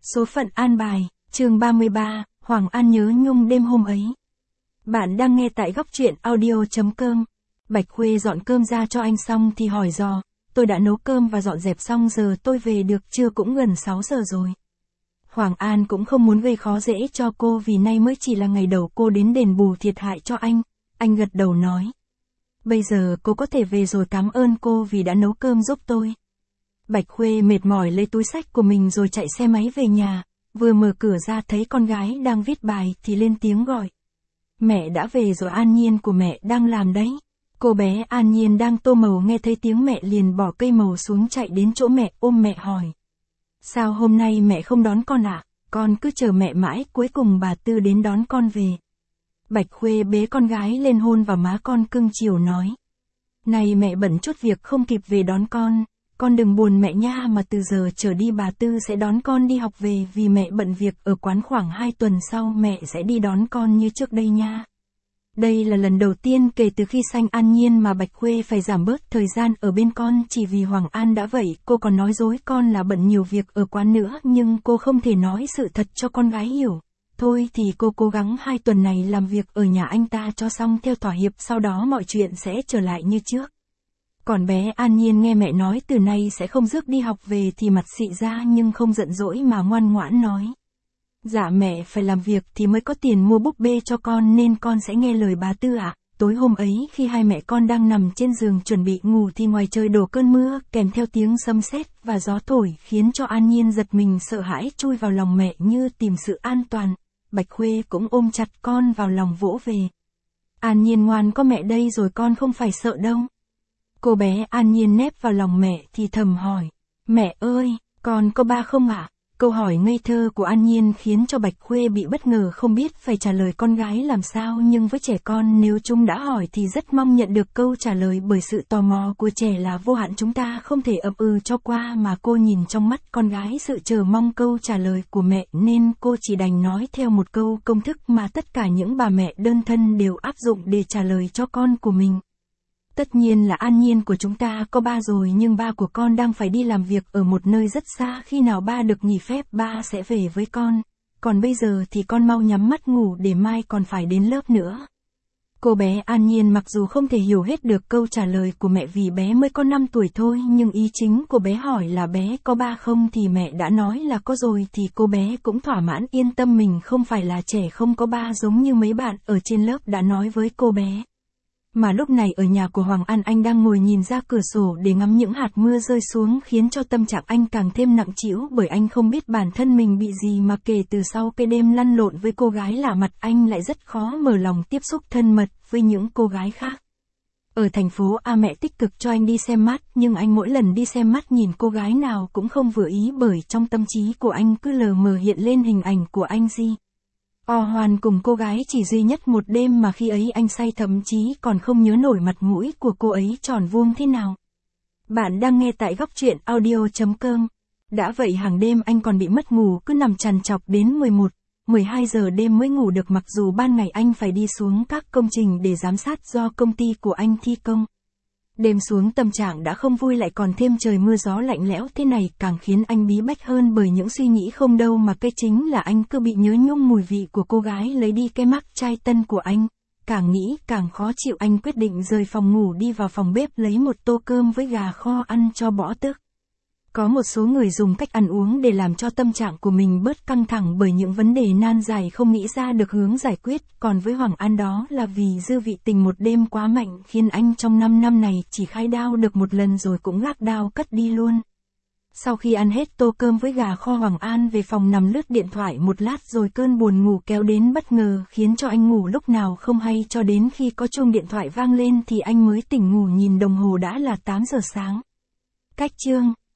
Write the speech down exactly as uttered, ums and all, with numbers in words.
Số phận an bài, chương ba mươi ba, Hoàng An nhớ nhung đêm hôm ấy. Bạn đang nghe tại góc truyện audio.com. Bạch Khuê dọn cơm ra cho anh xong thì hỏi dò, tôi đã nấu cơm và dọn dẹp xong giờ tôi về được chưa, cũng gần sáu giờ rồi. Hoàng An cũng không muốn gây khó dễ cho cô vì nay mới chỉ là ngày đầu cô đến đền bù thiệt hại cho anh. Anh gật đầu nói. Bây giờ cô có thể về rồi, cảm ơn cô vì đã nấu cơm giúp tôi. Bạch Khuê mệt mỏi lấy túi xách của mình rồi chạy xe máy về nhà, vừa mở cửa ra thấy con gái đang viết bài thì lên tiếng gọi. Mẹ đã về rồi, An Nhiên của mẹ đang làm đấy. Cô bé An Nhiên đang tô màu nghe thấy tiếng mẹ liền bỏ cây màu xuống chạy đến chỗ mẹ ôm mẹ hỏi. Sao hôm nay mẹ không đón con ạ? À? Con cứ chờ mẹ mãi, cuối cùng bà Tư đến đón con về. Bạch Khuê bế con gái lên hôn vào má con cưng chiều nói. Này mẹ bận chút việc không kịp về đón con. Con đừng buồn mẹ nha, mà từ giờ trở đi bà Tư sẽ đón con đi học về vì mẹ bận việc ở quán, khoảng hai tuần sau mẹ sẽ đi đón con như trước đây nha. Đây là lần đầu tiên kể từ khi sanh An Nhiên mà Bạch Khuê phải giảm bớt thời gian ở bên con chỉ vì Hoàng An đã vậy. Cô còn nói dối con là bận nhiều việc ở quán nữa, nhưng cô không thể nói sự thật cho con gái hiểu. Thôi thì cô cố gắng hai tuần này làm việc ở nhà anh ta cho xong theo thỏa hiệp, sau đó mọi chuyện sẽ trở lại như trước. Còn bé An Nhiên nghe mẹ nói từ nay sẽ không rước đi học về thì mặt xị ra nhưng không giận dỗi mà ngoan ngoãn nói. Dạ mẹ phải làm việc thì mới có tiền mua búp bê cho con nên con sẽ nghe lời bà Tư ạ. À. Tối hôm ấy khi hai mẹ con đang nằm trên giường chuẩn bị ngủ thì ngoài trời đổ cơn mưa kèm theo tiếng sấm sét và gió thổi khiến cho An Nhiên giật mình sợ hãi chui vào lòng mẹ như tìm sự an toàn. Bạch Khuê cũng ôm chặt con vào lòng vỗ về. An Nhiên ngoan, có mẹ đây rồi, con không phải sợ đâu. Cô bé An Nhiên nép vào lòng mẹ thì thầm hỏi, mẹ ơi, con có ba không ạ? À? Câu hỏi ngây thơ của An Nhiên khiến cho Bạch Khuê bị bất ngờ, không biết phải trả lời con gái làm sao, nhưng với trẻ con nếu chúng đã hỏi thì rất mong nhận được câu trả lời, bởi sự tò mò của trẻ là vô hạn, chúng ta không thể ậm ừ cho qua, mà cô nhìn trong mắt con gái sự chờ mong câu trả lời của mẹ nên cô chỉ đành nói theo một câu công thức mà tất cả những bà mẹ đơn thân đều áp dụng để trả lời cho con của mình. Tất nhiên là An Nhiên của chúng ta có ba rồi, nhưng ba của con đang phải đi làm việc ở một nơi rất xa, khi nào ba được nghỉ phép ba sẽ về với con. Còn bây giờ thì con mau nhắm mắt ngủ để mai còn phải đến lớp nữa. Cô bé An Nhiên mặc dù không thể hiểu hết được câu trả lời của mẹ vì bé mới có năm tuổi thôi, nhưng ý chính của bé hỏi là bé có ba không thì mẹ đã nói là có rồi thì cô bé cũng thỏa mãn, yên tâm mình không phải là trẻ không có ba giống như mấy bạn ở trên lớp đã nói với cô bé. Mà lúc này ở nhà của Hoàng An, anh đang ngồi nhìn ra cửa sổ để ngắm những hạt mưa rơi xuống khiến cho tâm trạng anh càng thêm nặng trĩu, bởi anh không biết bản thân mình bị gì mà kể từ sau cái đêm lăn lộn với cô gái lạ mặt anh lại rất khó mở lòng tiếp xúc thân mật với những cô gái khác. Ở thành phố A mẹ tích cực cho anh đi xem mắt, nhưng anh mỗi lần đi xem mắt nhìn cô gái nào cũng không vừa ý, bởi trong tâm trí của anh cứ lờ mờ hiện lên hình ảnh của anh Di. O Hoàn cùng cô gái chỉ duy nhất một đêm mà khi ấy anh say thậm chí còn không nhớ nổi mặt mũi của cô ấy tròn vuông thế nào. Bạn đang nghe tại góc truyện audio.com. Đã vậy hàng đêm anh còn bị mất ngủ, cứ nằm trằn trọc đến mười một, mười hai giờ đêm mới ngủ được, mặc dù ban ngày anh phải đi xuống các công trình để giám sát do công ty của anh thi công. Đêm xuống tâm trạng đã không vui, lại còn thêm trời mưa gió lạnh lẽo thế này càng khiến anh bí bách hơn, bởi những suy nghĩ không đâu mà cái chính là anh cứ bị nhớ nhung mùi vị của cô gái lấy đi cái mắc chai tân của anh. Càng nghĩ càng khó chịu, anh quyết định rời phòng ngủ đi vào phòng bếp lấy một tô cơm với gà kho ăn cho bỏ tức. Có một số người dùng cách ăn uống để làm cho tâm trạng của mình bớt căng thẳng bởi những vấn đề nan giải không nghĩ ra được hướng giải quyết, còn với Hoàng An đó là vì dư vị tình một đêm quá mạnh khiến anh trong năm năm này chỉ khai đao được một lần rồi cũng gác đao cất đi luôn. Sau khi ăn hết tô cơm với gà kho, Hoàng An về phòng nằm lướt điện thoại một lát rồi cơn buồn ngủ kéo đến bất ngờ khiến cho anh ngủ lúc nào không hay, cho đến khi có chuông điện thoại vang lên thì anh mới tỉnh ngủ, nhìn đồng hồ đã là tám giờ sáng. Cách chương